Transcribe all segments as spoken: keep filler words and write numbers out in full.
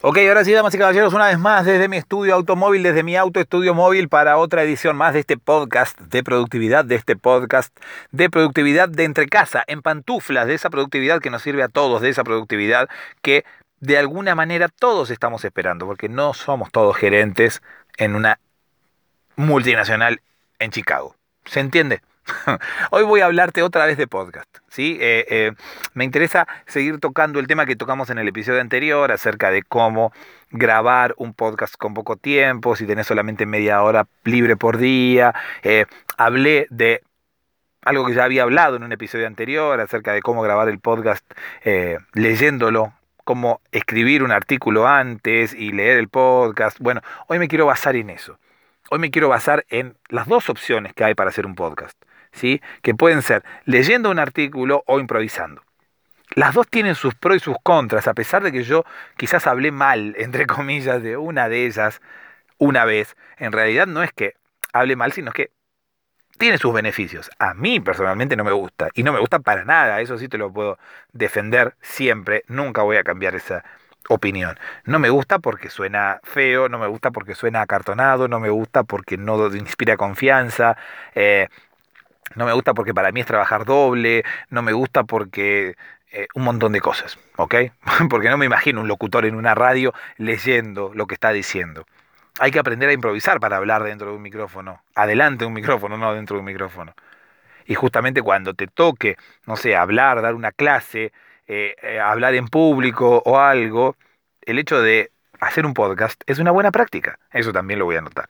Ok, ahora sí, damas y caballeros, una vez más desde mi estudio automóvil, desde mi auto estudio móvil para otra edición más de este podcast de productividad, de este podcast de productividad de entre casa, en pantuflas, de esa productividad que nos sirve a todos, de esa productividad que de alguna manera todos estamos esperando, porque no somos todos gerentes en una multinacional en Chicago. ¿Se entiende? Hoy voy a hablarte otra vez de podcast, ¿sí? Eh, eh, me interesa seguir tocando el tema que tocamos en el episodio anterior acerca de cómo grabar un podcast con poco tiempo, si tenés solamente media hora libre por día. Eh, hablé de algo que ya había hablado en un episodio anterior acerca de cómo grabar el podcast eh, leyéndolo, cómo escribir un artículo antes y leer el podcast. Bueno, hoy me quiero basar en eso. Hoy me quiero basar en las dos opciones que hay para hacer un podcast, ¿sí? Que pueden ser leyendo un artículo o improvisando. Las dos tienen sus pros y sus contras, a pesar de que yo quizás hablé mal, entre comillas, de una de ellas una vez. En realidad no es que hable mal, sino que tiene sus beneficios. A mí personalmente no me gusta, y no me gusta para nada, eso sí te lo puedo defender siempre, nunca voy a cambiar esa opinión. No me gusta porque suena feo, no me gusta porque suena acartonado, no me gusta porque no inspira confianza, eh, no me gusta porque para mí es trabajar doble, no me gusta porque eh, un montón de cosas, ¿ok? Porque no me imagino un locutor en una radio leyendo lo que está diciendo. Hay que aprender a improvisar para hablar dentro de un micrófono, adelante de un micrófono, no dentro de un micrófono. Y justamente cuando te toque, no sé, hablar, dar una clase, eh, eh, hablar en público o algo, el hecho de hacer un podcast es una buena práctica. Eso también lo voy a anotar.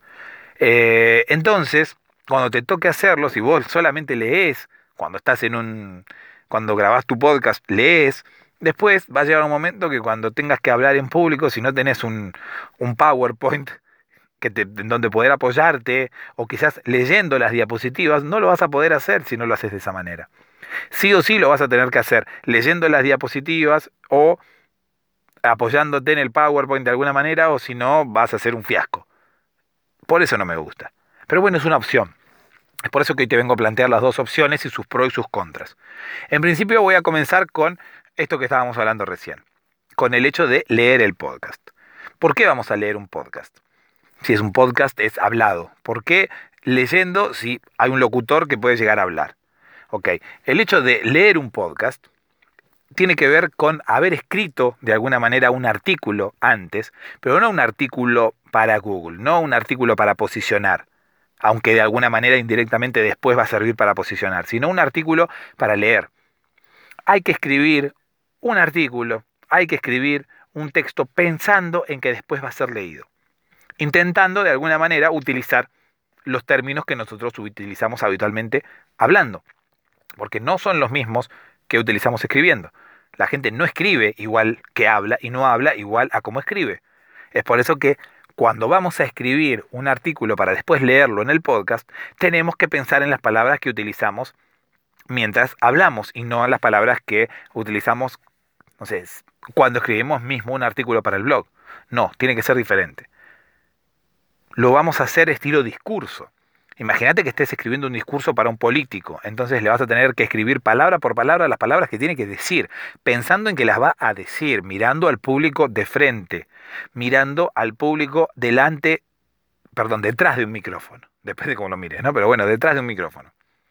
Eh, entonces, cuando te toque hacerlo, si vos solamente lees, cuando estás en un, cuando grabás tu podcast, lees, después va a llegar un momento que cuando tengas que hablar en público, si no tenés un, un PowerPoint que te, en donde poder apoyarte, o quizás leyendo las diapositivas, no lo vas a poder hacer si no lo haces de esa manera. Sí o sí lo vas a tener que hacer leyendo las diapositivas o apoyándote en el PowerPoint de alguna manera, o si no vas a hacer un fiasco. Por eso no me gusta. Pero bueno, es una opción. Es por eso que hoy te vengo a plantear las dos opciones y sus pros y sus contras. En principio voy a comenzar con esto que estábamos hablando recién, con el hecho de leer el podcast. ¿Por qué vamos a leer un podcast? Si es un podcast, es hablado. ¿Por qué leyendo si hay un locutor que puede llegar a hablar? Ok, el hecho de leer un podcast tiene que ver con haber escrito de alguna manera un artículo antes, pero no un artículo para Google, no un artículo para posicionar, aunque de alguna manera indirectamente después va a servir para posicionar, sino un artículo para leer. Hay que escribir un artículo, hay que escribir un texto pensando en que después va a ser leído, intentando de alguna manera utilizar los términos que nosotros utilizamos habitualmente hablando, porque no son los mismos que utilizamos escribiendo. La gente no escribe igual que habla y no habla igual a como escribe. Es por eso que cuando vamos a escribir un artículo para después leerlo en el podcast, tenemos que pensar en las palabras que utilizamos mientras hablamos y no en las palabras que utilizamos, no sé, cuando escribimos mismo un artículo para el blog. No, tiene que ser diferente. Lo vamos a hacer estilo discurso. Imagínate que estés escribiendo un discurso para un político, entonces le vas a tener que escribir palabra por palabra las palabras que tiene que decir, pensando en que las va a decir, mirando al público de frente, mirando al público delante, perdón, detrás de un micrófono, depende de cómo lo mires, ¿no? Pero bueno, detrás de un micrófono.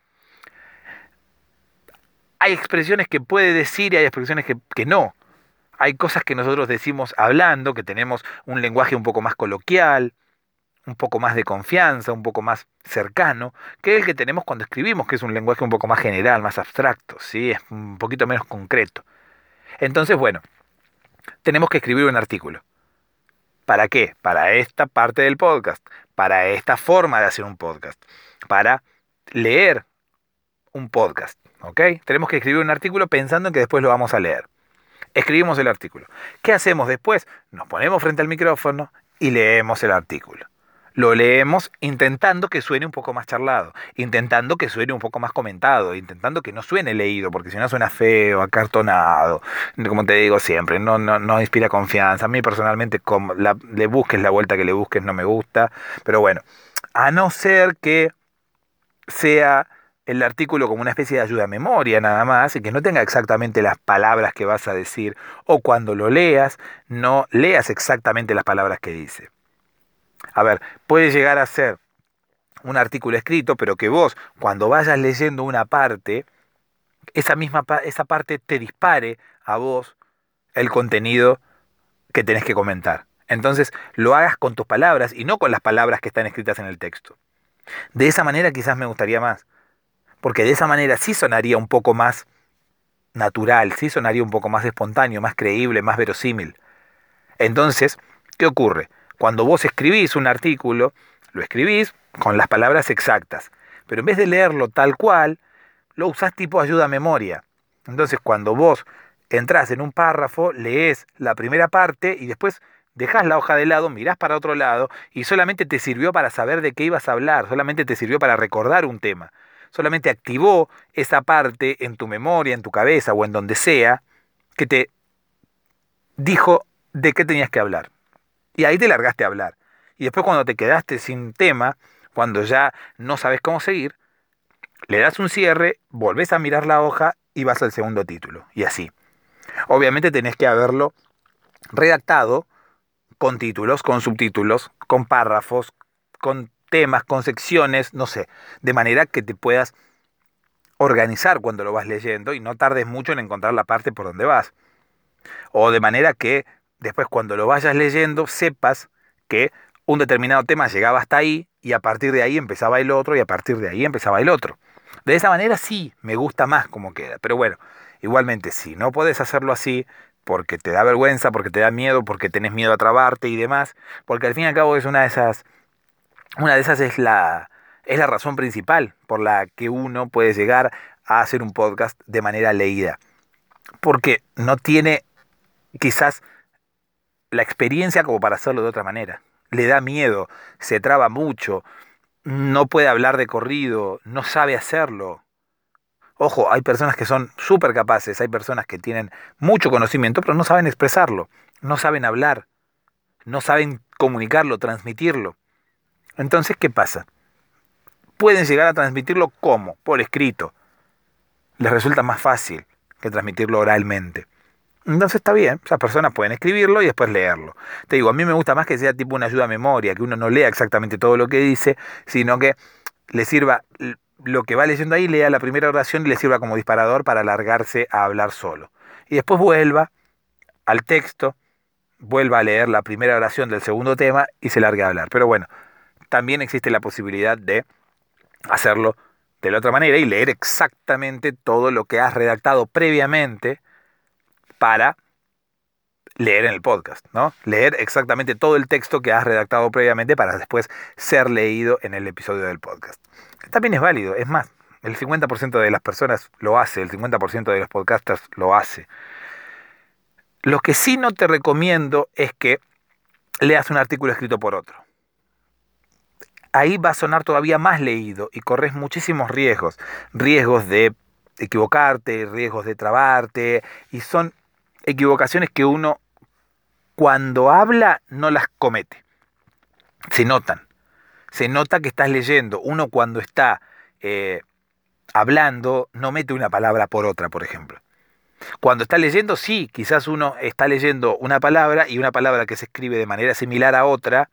Hay expresiones que puede decir y hay expresiones que, que no. Hay cosas que nosotros decimos hablando, que tenemos un lenguaje un poco más coloquial, un poco más de confianza, un poco más cercano, que el que tenemos cuando escribimos, que es un lenguaje un poco más general, más abstracto, ¿sí? Es un poquito menos concreto. Entonces, bueno, tenemos que escribir un artículo. ¿Para qué? Para esta parte del podcast, para esta forma de hacer un podcast, para leer un podcast, ¿ok? Tenemos que escribir un artículo pensando en que después lo vamos a leer. Escribimos el artículo. ¿Qué hacemos después? Nos ponemos frente al micrófono y leemos el artículo. Lo leemos intentando que suene un poco más charlado, intentando que suene un poco más comentado, intentando que no suene leído, porque si no suena feo, acartonado, como te digo siempre, no, no, no inspira confianza. A mí personalmente, como la, le busques la vuelta que le busques, no me gusta, pero bueno, a no ser que sea el artículo como una especie de ayuda a memoria nada más, y que no tenga exactamente las palabras que vas a decir, o cuando lo leas, no leas exactamente las palabras que dice. A ver, puede llegar a ser un artículo escrito, pero que vos, cuando vayas leyendo una parte, esa misma esa parte te dispare a vos el contenido que tenés que comentar. Entonces, lo hagas con tus palabras y no con las palabras que están escritas en el texto. De esa manera quizás me gustaría más, porque de esa manera sí sonaría un poco más natural, sí sonaría un poco más espontáneo, más creíble, más verosímil. Entonces, ¿qué ocurre? Cuando vos escribís un artículo, lo escribís con las palabras exactas, pero en vez de leerlo tal cual, lo usás tipo ayuda a memoria. Entonces, cuando vos entrás en un párrafo, lees la primera parte y después dejás la hoja de lado, mirás para otro lado y solamente te sirvió para saber de qué ibas a hablar, solamente te sirvió para recordar un tema, solamente activó esa parte en tu memoria, en tu cabeza o en donde sea, que te dijo de qué tenías que hablar. Y ahí te largaste a hablar. Y después cuando te quedaste sin tema, cuando ya no sabes cómo seguir, le das un cierre, volvés a mirar la hoja y vas al segundo título. Y así. Obviamente tenés que haberlo redactado con títulos, con subtítulos, con párrafos, con temas, con secciones, no sé, de manera que te puedas organizar cuando lo vas leyendo y no tardes mucho en encontrar la parte por donde vas. O de manera que después cuando lo vayas leyendo sepas que un determinado tema llegaba hasta ahí y a partir de ahí empezaba el otro y a partir de ahí empezaba el otro. De esa manera sí, me gusta más como queda. Pero bueno, igualmente si no podés hacerlo así porque te da vergüenza, porque te da miedo, porque tenés miedo a trabarte y demás, porque al fin y al cabo es una de esas, una de esas es la, es la razón principal por la que uno puede llegar a hacer un podcast de manera leída. Porque no tiene quizás la experiencia como para hacerlo de otra manera. Le da miedo, se traba mucho, no puede hablar de corrido, no sabe hacerlo. Ojo, hay personas que son súper capaces, hay personas que tienen mucho conocimiento, pero no saben expresarlo, no saben hablar, no saben comunicarlo, transmitirlo. Entonces, ¿qué pasa? Pueden llegar a transmitirlo ¿cómo? Por escrito. Les resulta más fácil que transmitirlo oralmente. Entonces está bien, esas personas pueden escribirlo y después leerlo. Te digo, a mí me gusta más que sea tipo una ayuda a memoria, que uno no lea exactamente todo lo que dice, sino que le sirva lo que va leyendo ahí, lea la primera oración y le sirva como disparador para largarse a hablar solo. Y después vuelva al texto, vuelva a leer la primera oración del segundo tema y se largue a hablar. Pero bueno, también existe la posibilidad de hacerlo de la otra manera y leer exactamente todo lo que has redactado previamente para leer en el podcast, ¿no? Leer exactamente todo el texto que has redactado previamente para después ser leído en el episodio del podcast. También es válido, es más, el cincuenta por ciento de las personas lo hace, el cincuenta por ciento de los podcasters lo hace. Lo que sí no te recomiendo es que leas un artículo escrito por otro. Ahí va a sonar todavía más leído y corres muchísimos riesgos. Riesgos de equivocarte, riesgos de trabarte, y son equivocaciones que uno cuando habla no las comete. Se notan. Se nota que estás leyendo. Uno cuando está eh, hablando no mete una palabra por otra, por ejemplo. Cuando está leyendo, sí, quizás uno está leyendo una palabra y una palabra que se escribe de manera similar a otra.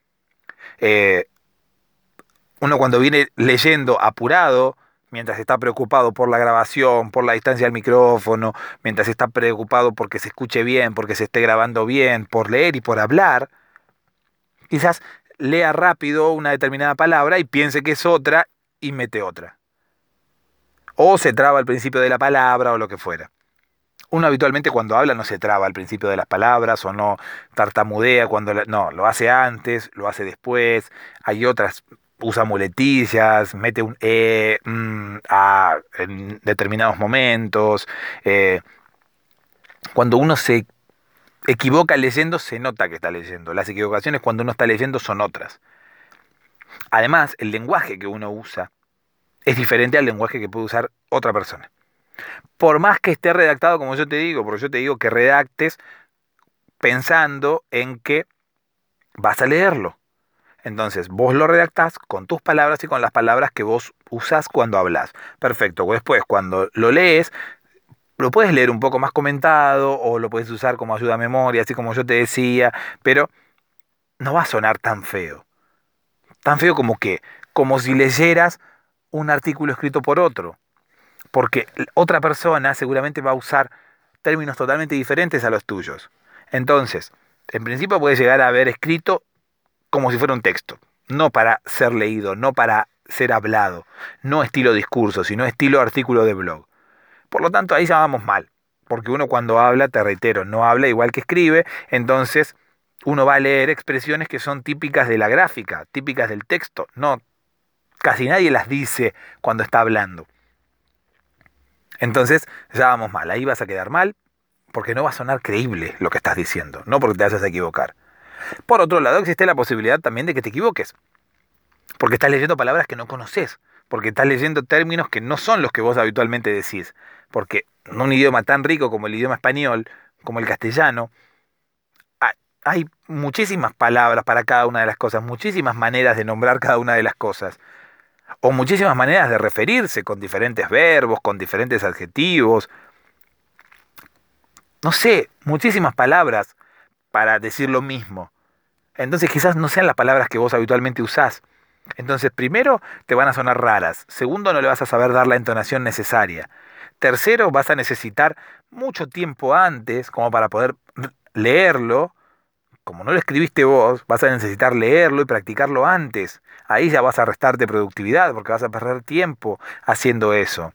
Eh, uno cuando viene leyendo apurado, mientras está preocupado por la grabación, por la distancia del micrófono, mientras está preocupado porque se escuche bien, porque se esté grabando bien, por leer y por hablar, quizás lea rápido una determinada palabra y piense que es otra y mete otra. O se traba al principio de la palabra o lo que fuera. Uno habitualmente cuando habla no se traba al principio de las palabras o no tartamudea cuando... La, no, lo hace antes, lo hace después. Hay otras, usa muletillas, mete un e, mm, a en determinados momentos. Eh, cuando uno se equivoca leyendo, se nota que está leyendo. Las equivocaciones cuando uno está leyendo son otras. Además, el lenguaje que uno usa es diferente al lenguaje que puede usar otra persona. Por más que esté redactado como yo te digo, porque yo te digo que redactes pensando en que vas a leerlo. Entonces, vos lo redactás con tus palabras y con las palabras que vos usás cuando hablas. Perfecto. Después, cuando lo lees, lo puedes leer un poco más comentado o lo puedes usar como ayuda a memoria, así como yo te decía, pero no va a sonar tan feo. Tan feo como que, como si leyeras un artículo escrito por otro. Porque otra persona seguramente va a usar términos totalmente diferentes a los tuyos. Entonces, en principio puedes llegar a haber escrito como si fuera un texto, no para ser leído, no para ser hablado, no estilo discurso, sino estilo artículo de blog. Por lo tanto, ahí ya vamos mal, porque uno cuando habla, te reitero, no habla igual que escribe, entonces uno va a leer expresiones que son típicas de la gráfica, típicas del texto, no, casi nadie las dice cuando está hablando. Entonces, ya vamos mal, ahí vas a quedar mal, porque no va a sonar creíble lo que estás diciendo, no porque te vayas a equivocar. Por otro lado, existe la posibilidad también de que te equivoques, porque estás leyendo palabras que no conoces, porque estás leyendo términos que no son los que vos habitualmente decís, porque en un idioma tan rico como el idioma español, como el castellano, hay muchísimas palabras para cada una de las cosas, muchísimas maneras de nombrar cada una de las cosas, o muchísimas maneras de referirse con diferentes verbos, con diferentes adjetivos, no sé, muchísimas palabras para decir lo mismo. Entonces quizás no sean las palabras que vos habitualmente usás. Entonces, primero, te van a sonar raras. Segundo, no le vas a saber dar la entonación necesaria. Tercero, vas a necesitar mucho tiempo antes como para poder leerlo. Como no lo escribiste vos, vas a necesitar leerlo y practicarlo antes. Ahí ya vas a restarte productividad porque vas a perder tiempo haciendo eso.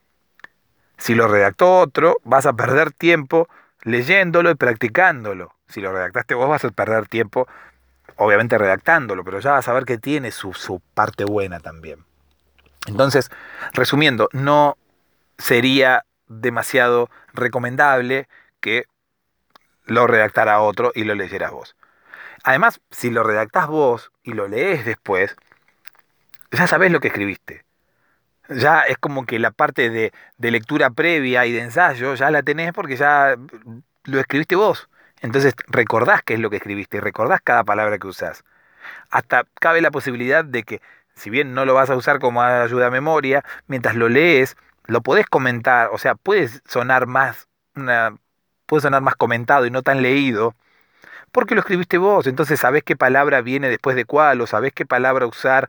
Si lo redactó otro, vas a perder tiempo leyéndolo y practicándolo. Si lo redactaste vos, vas a perder tiempo obviamente redactándolo, pero ya vas a ver que tiene su, su parte buena también. Entonces, resumiendo, no sería demasiado recomendable que lo redactara otro y lo leyeras vos. Además, si lo redactás vos y lo lees después, ya sabés lo que escribiste. Ya es como que la parte de, de lectura previa y de ensayo ya la tenés porque ya lo escribiste vos. Entonces recordás qué es lo que escribiste y recordás cada palabra que usás. Hasta cabe la posibilidad de que, si bien no lo vas a usar como ayuda a memoria, mientras lo lees, lo podés comentar, o sea, puedes sonar más, una, puede sonar más comentado y no tan leído, porque lo escribiste vos, entonces sabés qué palabra viene después de cuál, o sabés qué palabra usar,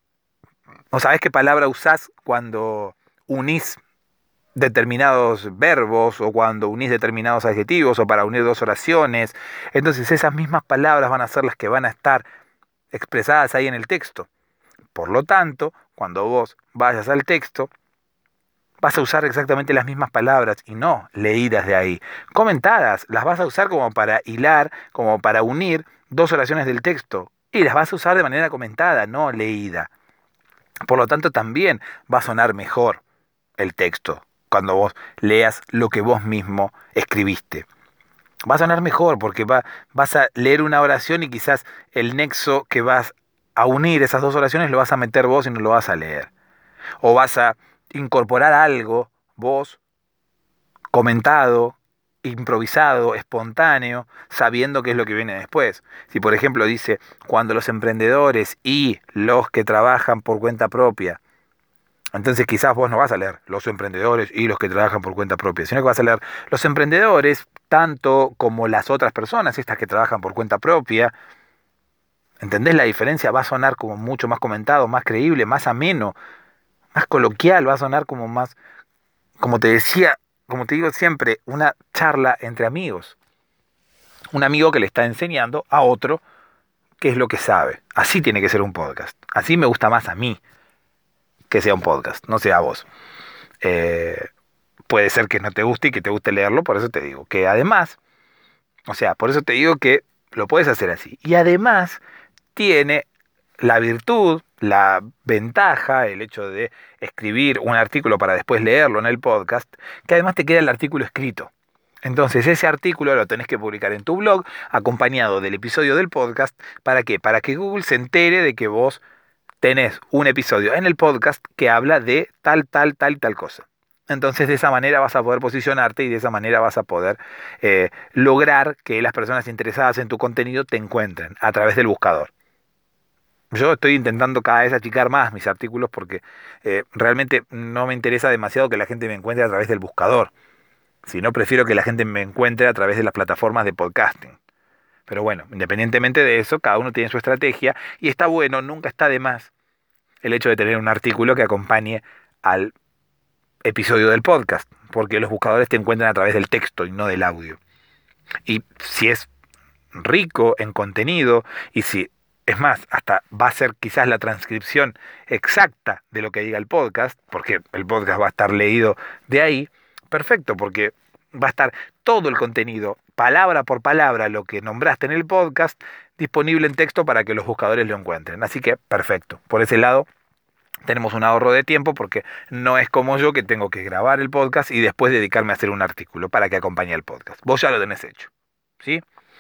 o sabés qué palabra usás cuando unís determinados verbos o cuando unís determinados adjetivos o para unir dos oraciones. Entonces esas mismas palabras van a ser las que van a estar expresadas ahí en el texto. Por lo tanto, cuando vos vayas al texto, vas a usar exactamente las mismas palabras y no leídas de ahí. Comentadas, las vas a usar como para hilar, como para unir dos oraciones del texto. Y las vas a usar de manera comentada, no leída. Por lo tanto, también va a sonar mejor el texto cuando vos leas lo que vos mismo escribiste. Va a sonar mejor porque va, vas a leer una oración y quizás el nexo que vas a unir esas dos oraciones lo vas a meter vos y no lo vas a leer. O vas a incorporar algo vos comentado, improvisado, espontáneo, sabiendo qué es lo que viene después. Si por ejemplo dice, cuando los emprendedores y los que trabajan por cuenta propia, entonces quizás vos no vas a leer los emprendedores y los que trabajan por cuenta propia, sino que vas a leer los emprendedores tanto como las otras personas, estas que trabajan por cuenta propia. ¿Entendés la diferencia? Va a sonar como mucho más comentado, más creíble, más ameno, más coloquial, va a sonar como más, como te decía, como te digo siempre, una charla entre amigos. Un amigo que le está enseñando a otro qué es lo que sabe. Así tiene que ser un podcast. Así me gusta más a mí que sea un podcast, no sea a vos. Eh, puede ser que no te guste y que te guste leerlo, por eso te digo que además, o sea, por eso te digo que lo puedes hacer así. Y además tiene la virtud, la ventaja, el hecho de escribir un artículo para después leerlo en el podcast, que además te queda el artículo escrito. Entonces ese artículo lo tenés que publicar en tu blog, acompañado del episodio del podcast. ¿Para qué? Para que Google se entere de que vos tenés un episodio en el podcast que habla de tal, tal, tal y tal cosa. Entonces de esa manera vas a poder posicionarte y de esa manera vas a poder eh, lograr que las personas interesadas en tu contenido te encuentren a través del buscador. Yo estoy intentando cada vez achicar más mis artículos porque eh, realmente no me interesa demasiado que la gente me encuentre a través del buscador, sino prefiero que la gente me encuentre a través de las plataformas de podcasting. Pero bueno, independientemente de eso, cada uno tiene su estrategia y está bueno, nunca está de más el hecho de tener un artículo que acompañe al episodio del podcast, porque los buscadores te encuentran a través del texto y no del audio. Y si es rico en contenido y si, es más, hasta va a ser quizás la transcripción exacta de lo que diga el podcast, porque el podcast va a estar leído de ahí, perfecto, porque va a estar todo el contenido, palabra por palabra, lo que nombraste en el podcast, disponible en texto para que los buscadores lo encuentren. Así que, perfecto. Por ese lado, tenemos un ahorro de tiempo porque no es como yo que tengo que grabar el podcast y después dedicarme a hacer un artículo para que acompañe el podcast. Vos ya lo tenés hecho, ¿sí?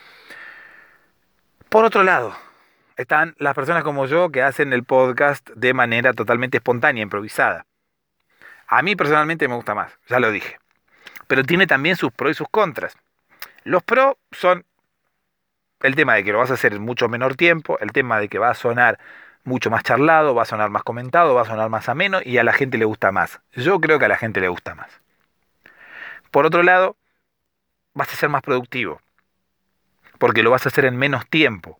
Por otro lado, están las personas como yo que hacen el podcast de manera totalmente espontánea, improvisada. A mí personalmente me gusta más, ya lo dije. Pero tiene también sus pros y sus contras. Los pros son el tema de que lo vas a hacer en mucho menor tiempo, el tema de que va a sonar mucho más charlado, va a sonar más comentado, va a sonar más ameno y a la gente le gusta más. Yo creo que a la gente le gusta más. Por otro lado, vas a ser más productivo, porque lo vas a hacer en menos tiempo.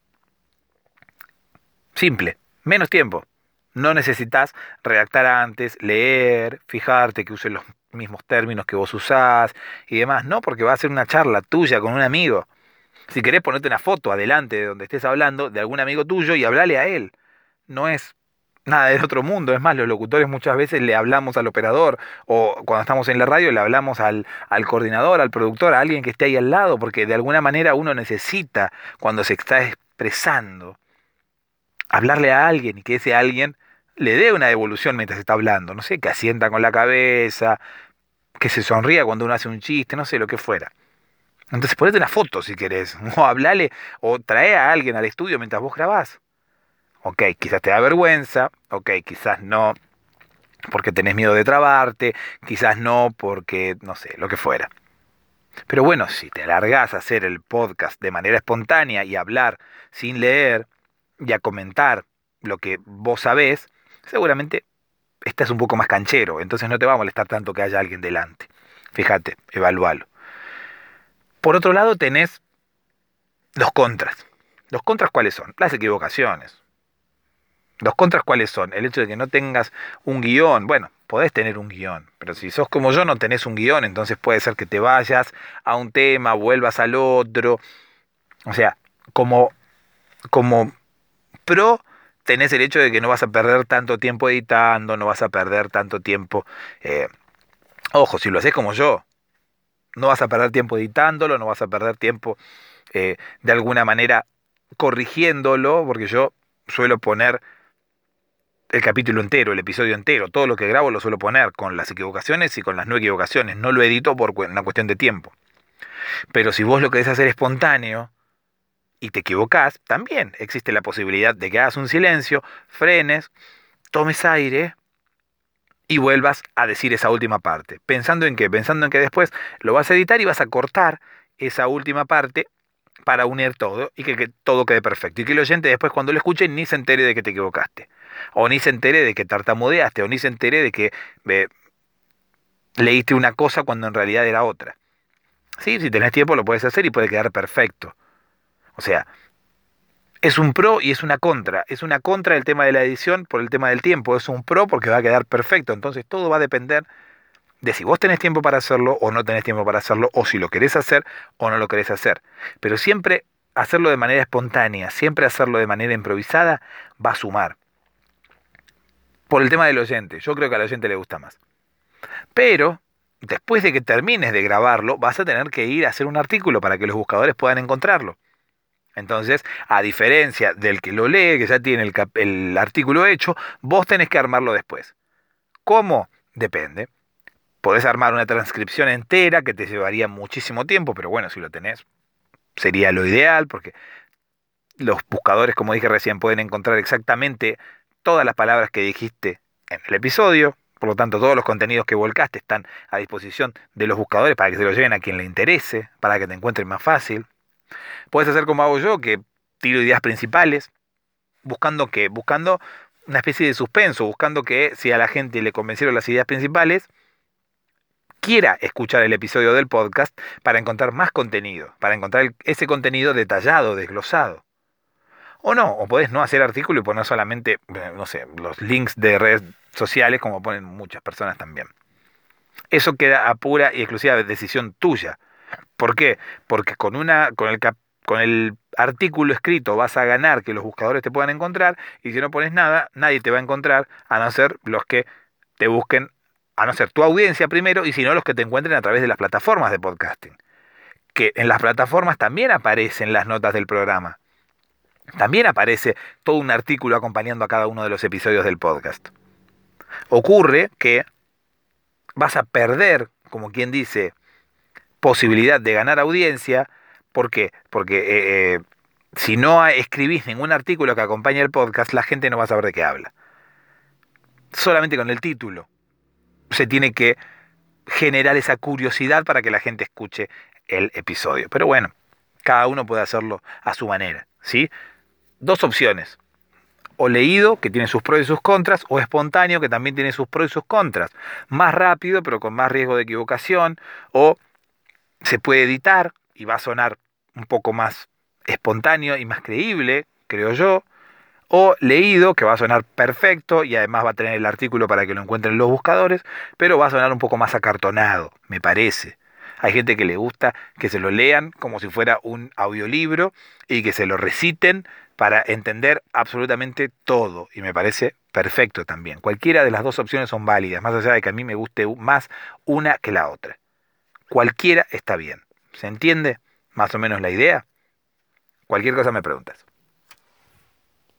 Simple, menos tiempo. No necesitas redactar antes, leer, fijarte que usen los mismos términos que vos usás y demás. No, porque va a ser una charla tuya con un amigo. Si querés ponerte una foto adelante de donde estés hablando de algún amigo tuyo y hablale a él. No es nada del otro mundo. Es más, los locutores muchas veces le hablamos al operador o cuando estamos en la radio le hablamos al, al coordinador, al productor, a alguien que esté ahí al lado, porque de alguna manera uno necesita, cuando se está expresando, hablarle a alguien y que ese alguien le dé una devolución mientras está hablando. No sé, que asienta con la cabeza, que se sonría cuando uno hace un chiste, no sé, lo que fuera. Entonces ponete una foto si querés, o hablale, o trae a alguien al estudio mientras vos grabás. Ok, quizás te da vergüenza, ok, quizás no porque tenés miedo de trabarte, quizás no porque, no sé, lo que fuera. Pero bueno, si te alargás a hacer el podcast de manera espontánea y a hablar sin leer y a comentar lo que vos sabés, seguramente estás un poco más canchero, entonces no te va a molestar tanto que haya alguien delante. Fíjate, evalúalo. Por otro lado tenés los contras. ¿Los contras cuáles son? Las equivocaciones. ¿Los contras cuáles son? El hecho de que no tengas un guión. Bueno, podés tener un guión, pero si sos como yo no tenés un guión, entonces puede ser que te vayas a un tema, vuelvas al otro. O sea, como, como pro tenés el hecho de que no vas a perder tanto tiempo editando, no vas a perder tanto tiempo... Eh, ojo, si lo haces como yo, no vas a perder tiempo editándolo, no vas a perder tiempo eh, de alguna manera corrigiéndolo, porque yo suelo poner el capítulo entero, el episodio entero, todo lo que grabo lo suelo poner con las equivocaciones y con las no equivocaciones, no lo edito por una cuestión de tiempo. Pero si vos lo querés hacer espontáneo y te equivocás, también existe la posibilidad de que hagas un silencio, frenes, tomes aire y vuelvas a decir esa última parte. ¿Pensando en qué? Pensando en que después lo vas a editar y vas a cortar esa última parte para unir todo y que, que todo quede perfecto. Y que el oyente después cuando lo escuche ni se entere de que te equivocaste. O ni se entere de que tartamudeaste. O ni se entere de que eh, leíste una cosa cuando en realidad era otra. Sí, si tenés tiempo lo puedes hacer y puede quedar perfecto. O sea, es un pro y es una contra. Es una contra el tema de la edición por el tema del tiempo. Es un pro porque va a quedar perfecto. Entonces todo va a depender de si vos tenés tiempo para hacerlo o no tenés tiempo para hacerlo, o si lo querés hacer o no lo querés hacer. Pero siempre hacerlo de manera espontánea, siempre hacerlo de manera improvisada, va a sumar. Por el tema del oyente, yo creo que al oyente le gusta más. Pero, después de que termines de grabarlo, vas a tener que ir a hacer un artículo para que los buscadores puedan encontrarlo. Entonces, a diferencia del que lo lee, que ya tiene el, cap- el artículo hecho, vos tenés que armarlo después. ¿Cómo? Depende. Podés armar una transcripción entera que te llevaría muchísimo tiempo, pero bueno, si lo tenés, sería lo ideal, porque los buscadores, como dije recién, pueden encontrar exactamente todas las palabras que dijiste en el episodio. Por lo tanto, todos los contenidos que volcaste están a disposición de los buscadores para que se los lleven a quien le interese, para que te encuentren más fácil. Puedes hacer como hago yo, que tiro ideas principales ¿Buscando qué? Buscando una especie de suspenso, buscando que si a la gente le convencieron las ideas principales, quiera escuchar el episodio del podcast para encontrar más contenido, para encontrar el- ese contenido detallado, desglosado. O no, o podés no hacer artículo y poner solamente, eh, no sé, los links de redes sociales como ponen muchas personas también. Eso queda a pura y exclusiva decisión tuya. ¿Por qué? Porque con una, con el cap- con el artículo escrito vas a ganar que los buscadores te puedan encontrar, y si no pones nada, nadie te va a encontrar, a no ser los que te busquen, a no ser tu audiencia primero, y si no los que te encuentren a través de las plataformas de podcasting. Que en las plataformas también aparecen las notas del programa. También aparece todo un artículo acompañando a cada uno de los episodios del podcast. Ocurre que vas a perder, como quien dice, posibilidad de ganar audiencia. ¿Por qué? Porque eh, eh, si no escribís ningún artículo que acompañe el podcast, la gente no va a saber de qué habla. Solamente con el título se tiene que generar esa curiosidad para que la gente escuche el episodio. Pero bueno, cada uno puede hacerlo a su manera, ¿sí? Dos opciones: o leído, que tiene sus pros y sus contras, o espontáneo, que también tiene sus pros y sus contras. Más rápido, pero con más riesgo de equivocación, o se puede editar y va a sonar un poco más espontáneo y más creíble, creo yo. O leído, que va a sonar perfecto y además va a tener el artículo para que lo encuentren los buscadores, pero va a sonar un poco más acartonado, me parece. Hay gente que le gusta que se lo lean como si fuera un audiolibro y que se lo reciten para entender absolutamente todo, y me parece perfecto también. Cualquiera de las dos opciones son válidas, más allá de que a mí me guste más una que la otra. Cualquiera está bien. ¿Se entiende más o menos la idea? Cualquier cosa me preguntas.